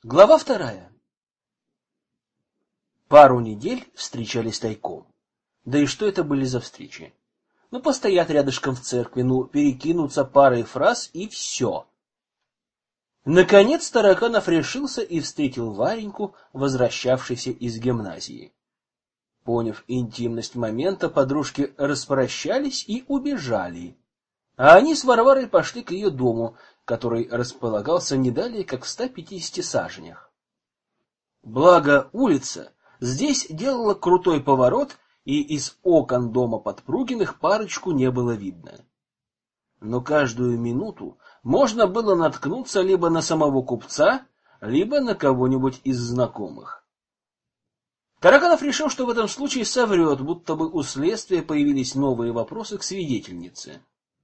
Глава 2. Пару недель встречались тайком. Да и что это были за встречи? Постоят рядышком в церкви, перекинуться парой фраз и все. Наконец Тараканов решился и встретил Вареньку, возвращавшейся из гимназии. Поняв интимность момента, подружки распрощались и убежали. А они с Варварой пошли к ее дому, который располагался не далее, как в 150 саженях. Благо улица здесь делала крутой поворот, и из окон дома Подпругиных парочку не было видно. Но каждую минуту можно было наткнуться либо на самого купца, либо на кого-нибудь из знакомых. Тараканов решил, что в этом случае соврет, будто бы у следствия появились новые вопросы к свидетельнице.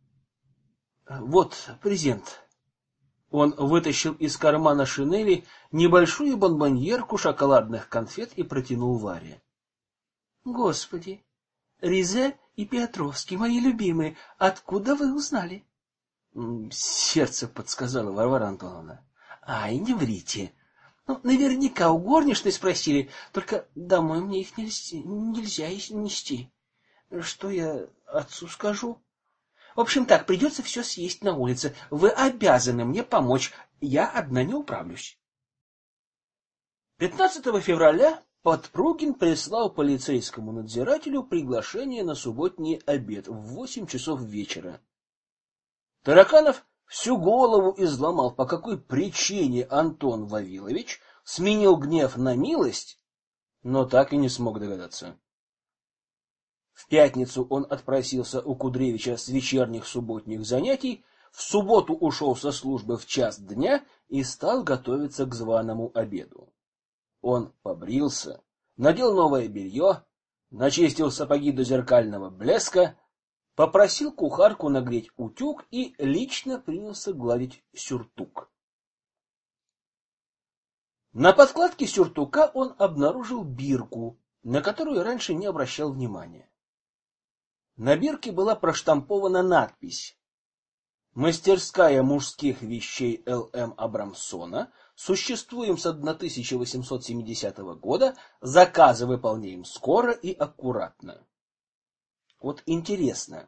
Вот презент. Он вытащил из кармана шинели небольшую бонбоньерку шоколадных конфет и протянул Варе. Господи, Ризе и Петровский, мои любимые, откуда вы узнали? Сердце подсказало, Варвара Антоновна. Ай, не врите. Наверняка у горничной спросили, только домой мне их нельзя нести. Что я отцу скажу? В общем так, придется все съесть на улице. Вы обязаны мне помочь. Я одна не управлюсь. 15 февраля Подпругин прислал полицейскому надзирателю приглашение на субботний обед в 8 часов вечера. Тараканов всю голову изломал, по какой причине Антон Вавилович сменил гнев на милость, но так и не смог догадаться. В пятницу он отпросился у Кудревича с вечерних субботних занятий, в субботу ушел со службы в 1:00 дня и стал готовиться к званому обеду. Он побрился, надел новое белье, начистил сапоги до зеркального блеска, попросил кухарку нагреть утюг и лично принялся гладить сюртук. На подкладке сюртука он обнаружил бирку, на которую раньше не обращал внимания. На бирке была проштампована надпись: «Мастерская мужских вещей Л.М. Абрамсона. Существуем с 1870 года. Заказы выполняем скоро и аккуратно». Вот интересно,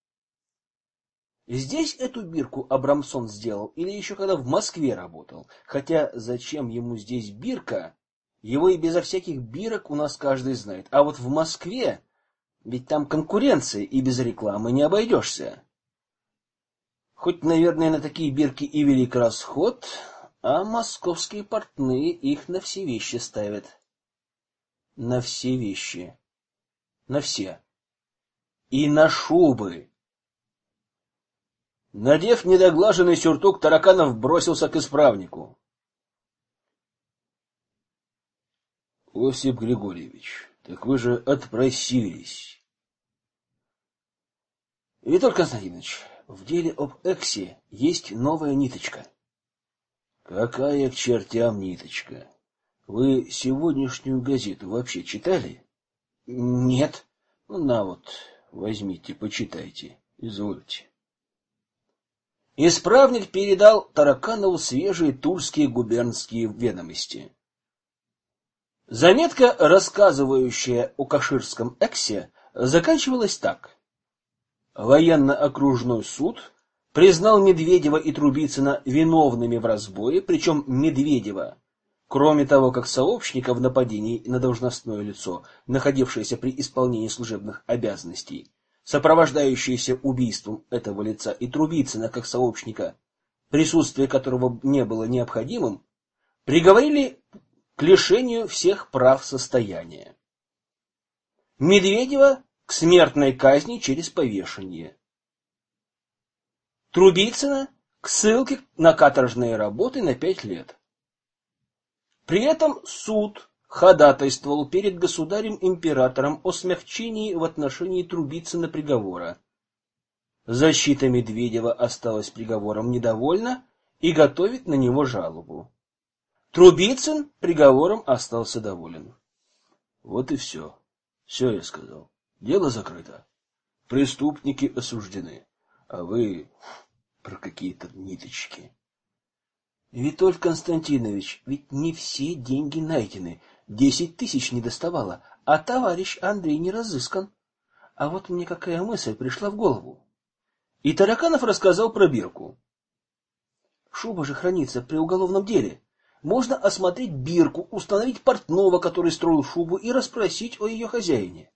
здесь эту бирку Абрамсон сделал или еще когда в Москве работал? Хотя зачем ему здесь бирка? Его и безо всяких бирок у нас каждый знает. А вот в Москве, ведь там конкуренция, и без рекламы не обойдешься. Хоть, наверное, на такие бирки и велик расход, а московские портные их на все вещи ставят. На все вещи. На все. И на шубы. Надев недоглаженный сюртук, Тараканов бросился к исправнику. — Осип Григорьевич, так вы же отпросились. — Виталий Константинович, в деле об Эксе есть новая ниточка. — Какая к чертям ниточка? Вы сегодняшнюю газету вообще читали? — Нет. На вот, возьмите, почитайте. Извольте. Исправник передал Тараканову свежие тульские губернские ведомости. Заметка, рассказывающая о каширском Эксе, заканчивалась так: военно-окружной суд признал Медведева и Трубицына виновными в разбое, причем Медведева, кроме того, как сообщника в нападении на должностное лицо, находившееся при исполнении служебных обязанностей, сопровождающееся убийством этого лица, и Трубицына как сообщника, присутствие которого не было необходимым, приговорили к лишению всех прав состояния. Медведева к смертной казни через повешение. Трубицына к ссылке на каторжные работы на 5 лет. При этом суд ходатайствовал перед государем-императором о смягчении в отношении Трубицына приговора. Защита Медведева осталась приговором недовольна и готовит на него жалобу. Трубицын приговором остался доволен. Вот и все. Все я сказал. Дело закрыто. Преступники осуждены. А вы про какие-то ниточки. Витольд Константинович, ведь не все деньги найдены. 10 тысяч не доставало, а товарищ Андрей не разыскан. А вот мне какая мысль пришла в голову. И Тараканов рассказал про бирку. Шуба же хранится при уголовном деле. Можно осмотреть бирку, установить портного, который строил шубу, и расспросить о ее хозяине.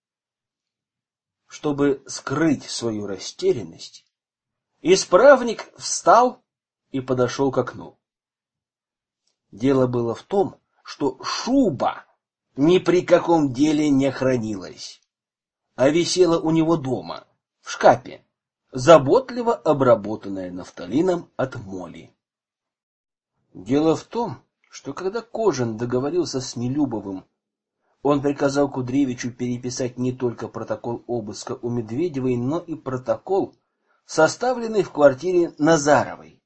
Чтобы скрыть свою растерянность, исправник встал и подошел к окну. Дело было в том, что шуба ни при каком деле не хранилась, а висела у него дома, в шкафе, заботливо обработанная нафталином от моли. Дело в том, что когда Кожин договорился с Нелюбовым, он приказал Кудревичу переписать не только протокол обыска у Медведевой, но и протокол, составленный в квартире Назаровой.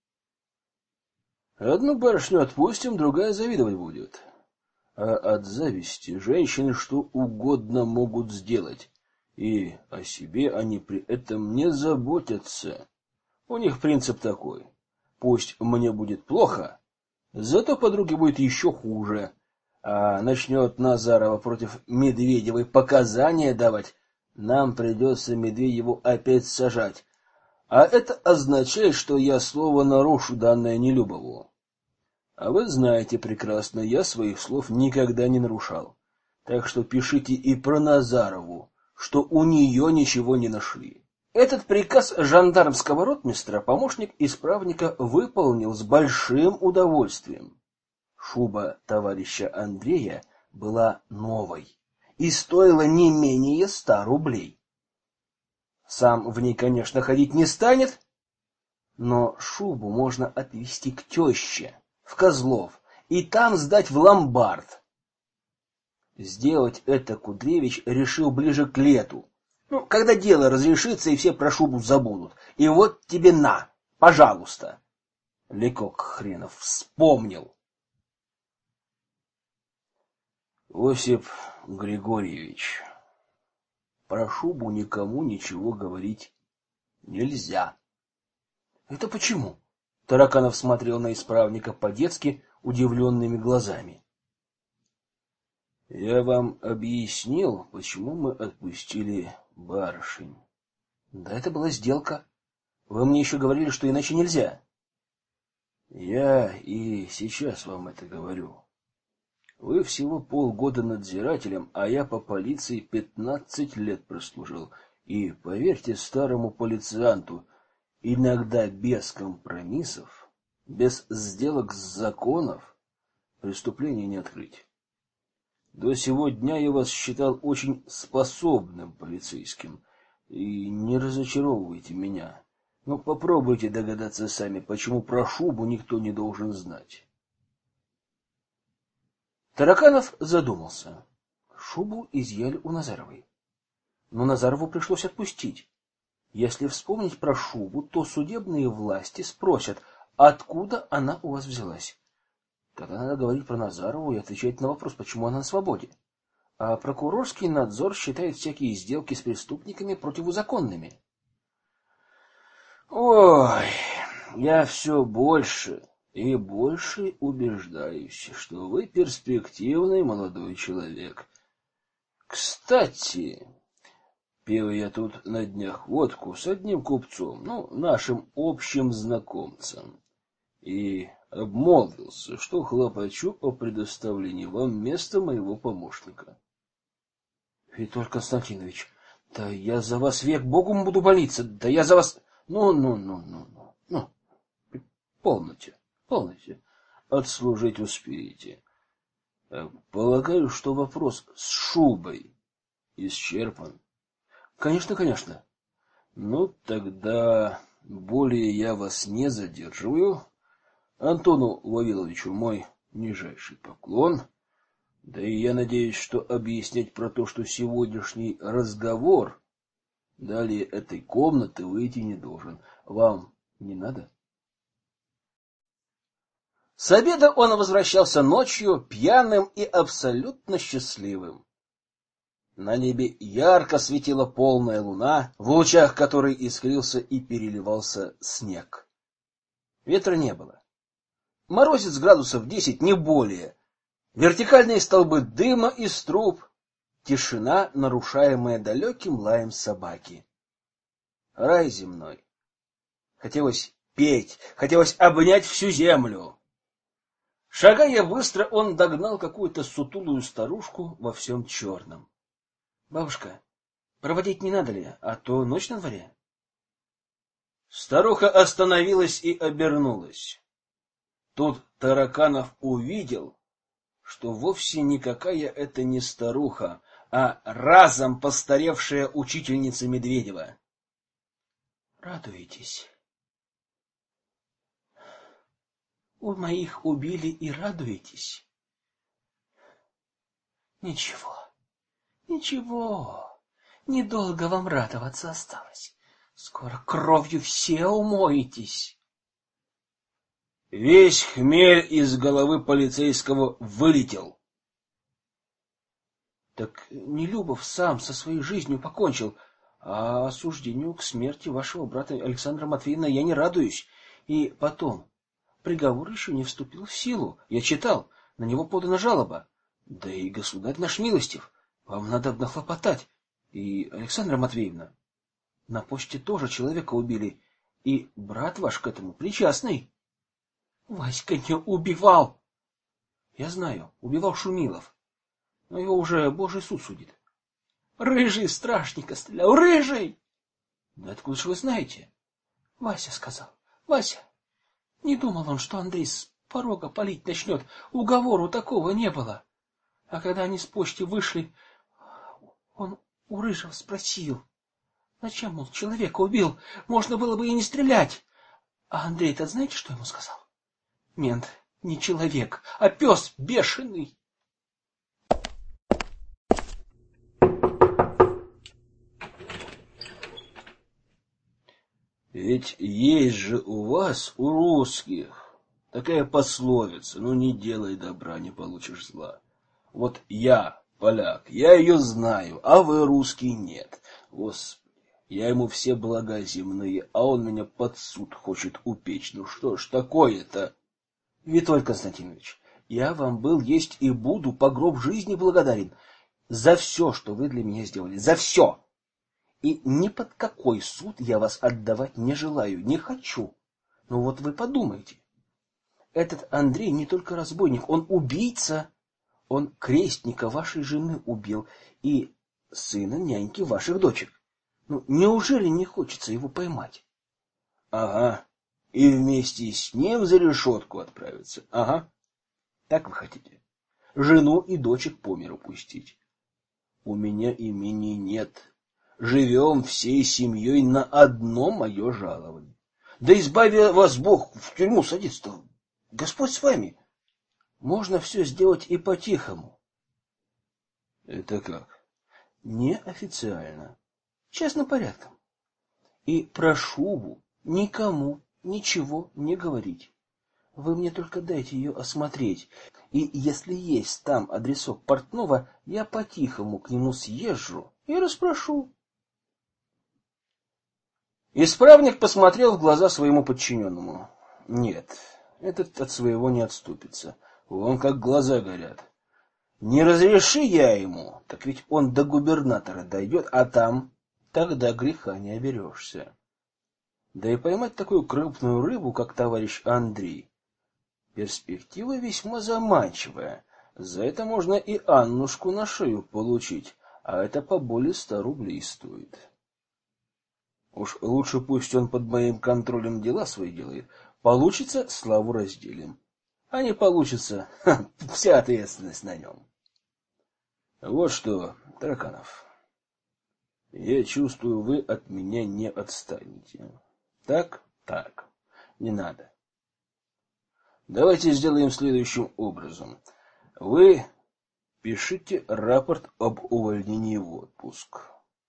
Одну барышню отпустим, другая завидовать будет. А от зависти женщины что угодно могут сделать, и о себе они при этом не заботятся. У них принцип такой: пусть мне будет плохо, зато подруге будет еще хуже. А начнет Назарова против Медведевой показания давать, нам придется Медведеву опять сажать. А это означает, что я слово нарушу, данное Нелюбову. А вы знаете прекрасно, я своих слов никогда не нарушал. Так что пишите и про Назарову, что у нее ничего не нашли. Этот приказ жандармского ротмистра помощник исправника выполнил с большим удовольствием. Шуба товарища Андрея была новой и стоила не менее 100 рублей. Сам в ней, конечно, ходить не станет, но шубу можно отвезти к теще в Козлов и там сдать в ломбард. Сделать это Кудревич решил ближе к лету, когда дело разрешится и все про шубу забудут. И вот тебе на, пожалуйста. Лекок хренов вспомнил. Осип Григорьевич, про шубу никому ничего говорить нельзя. Это почему? Тараканов смотрел на исправника по-детски удивленными глазами. Я вам объяснил, почему мы отпустили барышень. Да это была сделка. Вы мне еще говорили, что иначе нельзя. Я и сейчас вам это говорю. Вы всего полгода надзирателем, а я по полиции 15 лет прослужил. И, поверьте старому полицианту, иногда без компромиссов, без сделок с законов, преступление не открыть. До сего дня я вас считал очень способным полицейским, и не разочаровывайте меня. Но попробуйте догадаться сами, почему про шубу никто не должен знать. Тараканов задумался. Шубу изъяли у Назаровой. Но Назарову пришлось отпустить. Если вспомнить про шубу, то судебные власти спросят, откуда она у вас взялась. Тогда надо говорить про Назарову и отвечать на вопрос, почему она на свободе. А прокурорский надзор считает всякие сделки с преступниками противозаконными. Ой, я все больше и больше убеждаюсь, что вы перспективный молодой человек. Кстати, пил я тут на днях водку с одним купцом, нашим общим знакомцем, и обмолвился, что хлопочу о предоставлении вам места моего помощника. Витольд Константинович, да я за вас век Богу буду молиться, да я за вас... Полноте. Отслужить успеете. Полагаю, что вопрос с шубой исчерпан. Конечно. Тогда более я вас не задерживаю. Антону Вавиловичу мой нижайший поклон. Да и я надеюсь, что объяснять про то, что сегодняшний разговор далее этой комнаты выйти не должен. Вам не надо? С обеда он возвращался ночью, пьяным и абсолютно счастливым. На небе ярко светила полная луна, в лучах которой искрился и переливался снег. Ветра не было. Морозец градусов 10, не более. Вертикальные столбы дыма из труб. Тишина, нарушаемая далеким лаем собаки. Рай земной. Хотелось петь, хотелось обнять всю землю. Шагая быстро, он догнал какую-то сутулую старушку во всем черном. — Бабушка, проводить не надо ли, а то ночь на дворе? Старуха остановилась и обернулась. Тут Тараканов увидел, что вовсе никакая это не старуха, а разом постаревшая учительница Медведева. — Радуетесь? У моих убили и радуетесь? Ничего, ничего, недолго вам радоваться осталось. Скоро кровью все умоетесь. Весь хмель из головы полицейского вылетел. Так Нелюбов сам со своей жизнью покончил, а осуждению к смерти вашего брата Александра Матвеевна я не радуюсь. И потом, приговор еще не вступил в силу. Я читал, на него подана жалоба. Да и государь наш милостив, вам надо нахлопотать. И, Александра Матвеевна, на почте тоже человека убили, и брат ваш к этому причастный. Васька не убивал. Я знаю, убивал Шумилов, но его уже Божий суд судит. Рыжий страшника стрелял, рыжий! Да откуда же вы знаете? Вася сказал, Вася. Не думал он, что Андрей с порога палить начнет. Уговору такого не было. А когда они с почты вышли, он у Рыжего спросил, зачем, мол, человека убил? Можно было бы и не стрелять. А Андрей-то знаете, что ему сказал? Мент не человек, а пес бешеный. Ведь есть же у вас, у русских, такая пословица: ну не делай добра, не получишь зла. Вот я, поляк, я ее знаю, а вы, русский, нет. Господи, я ему все блага земные, а он меня под суд хочет упечь. Ну что ж такое-то? Витольд Константинович, я вам был, есть и буду по гроб жизни благодарен за все, что вы для меня сделали, за все. И ни под какой суд я вас отдавать не желаю, не хочу. Но вот вы подумайте. Этот Андрей не только разбойник, он убийца. Он крестника вашей жены убил и сына няньки ваших дочек. Ну, неужели не хочется его поймать? Ага, и вместе с ним за решетку отправиться. Ага, так вы хотите? Жену и дочек по миру пустить. У меня имени нет. Живем всей семьей на одно мое жалование. Да избави вас Бог в тюрьму садиться-то. Господь с вами. Можно все сделать и по-тихому. Это как? Неофициально. Честным порядком. И прошу никому ничего не говорить. Вы мне только дайте ее осмотреть. И если есть там адресок портного, я по-тихому к нему съезжу и расспрошу. Исправник посмотрел в глаза своему подчиненному. Нет, этот от своего не отступится. Вон как глаза горят. Не разреши я ему, так ведь он до губернатора дойдет, а там тогда греха не оберешься. Да и поймать такую крупную рыбу, как товарищ Андрей, перспектива весьма заманчивая. За это можно и Аннушку на шею получить, а это поболее 100 рублей стоит. Уж лучше пусть он под моим контролем дела свои делает. Получится, славу разделим. А не получится, вся ответственность на нем. Вот что, Тараканов, я чувствую, вы от меня не отстанете. Так? Так. Не надо. Давайте сделаем следующим образом. Вы пишите рапорт об увольнении в отпуск.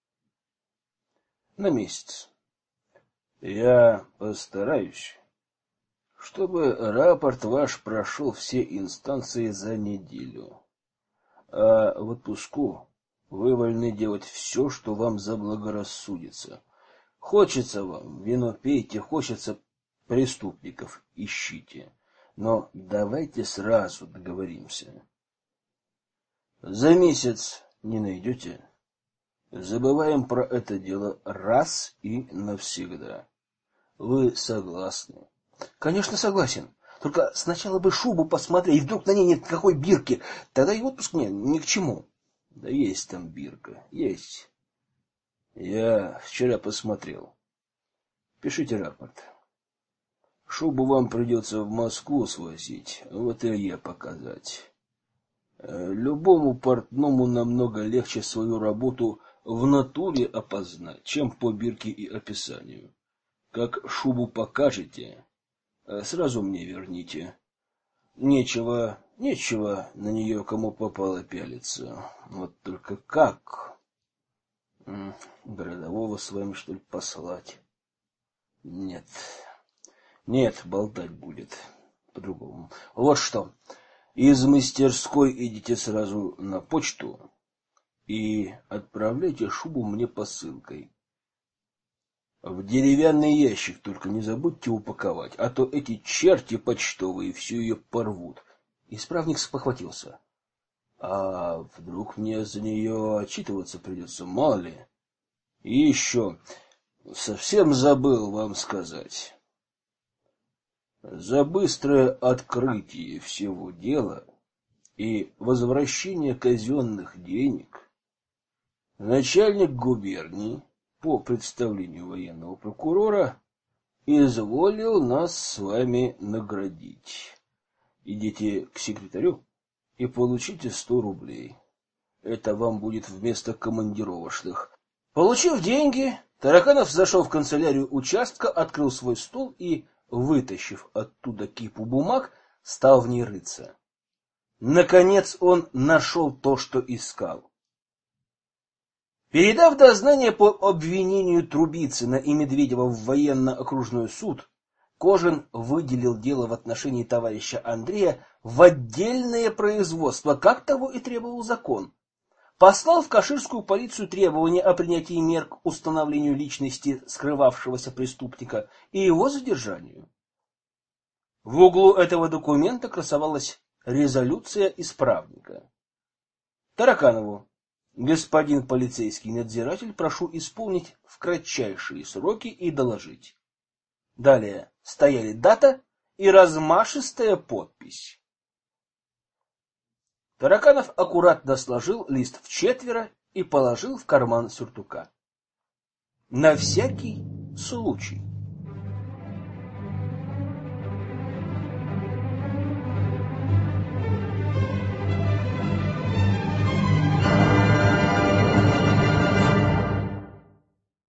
На месяц. Я постараюсь, чтобы рапорт ваш прошел все инстанции за неделю. А в отпуску вы вольны делать все, что вам заблагорассудится. Хочется вам, вино пейте, хочется преступников ищите. Но давайте сразу договоримся. За месяц не найдете? Забываем про это дело раз и навсегда. Вы согласны? Конечно, согласен. Только сначала бы шубу посмотреть, и вдруг на ней нет никакой бирки. Тогда и отпуск мне ни к чему. Да есть там бирка, есть. Я вчера посмотрел. Пишите рапорт. Шубу вам придется в Москву свозить, вот и я показать. Любому портному намного легче свою работу в натуре опознать, чем по бирке и описанию. Как шубу покажете, сразу мне верните. Нечего на нее кому попало пялиться. Вот только как? Городового с вами, что ли, послать? Нет, болтать будет по-другому. Вот что. Из мастерской идите сразу на почту и отправляйте шубу мне посылкой. В деревянный ящик только не забудьте упаковать, а то эти черти почтовые всю ее порвут. Исправник спохватился. А вдруг мне за нее отчитываться придется, мало ли? И еще, совсем забыл вам сказать. За быстрое открытие всего дела и возвращение казенных денег начальник губернии по представлению военного прокурора изволил нас с вами наградить. Идите к секретарю и получите 100 рублей. Это вам будет вместо командировочных. Получив деньги, Тараканов зашел в канцелярию участка, открыл свой стол и, вытащив оттуда кипу бумаг, стал в ней рыться. Наконец он нашел то, что искал. Передав дознание по обвинению Трубицына и Медведева в военно-окружной суд, Кожин выделил дело в отношении товарища Андрея в отдельное производство, как того и требовал закон. Послал в каширскую полицию требования о принятии мер к установлению личности скрывавшегося преступника и его задержанию. В углу этого документа красовалась резолюция исправника. Тараканову: господин полицейский надзиратель, прошу исполнить в кратчайшие сроки и доложить. Далее стояли дата и размашистая подпись. Тараканов аккуратно сложил лист вчетверо и положил в карман сюртука. На всякий случай.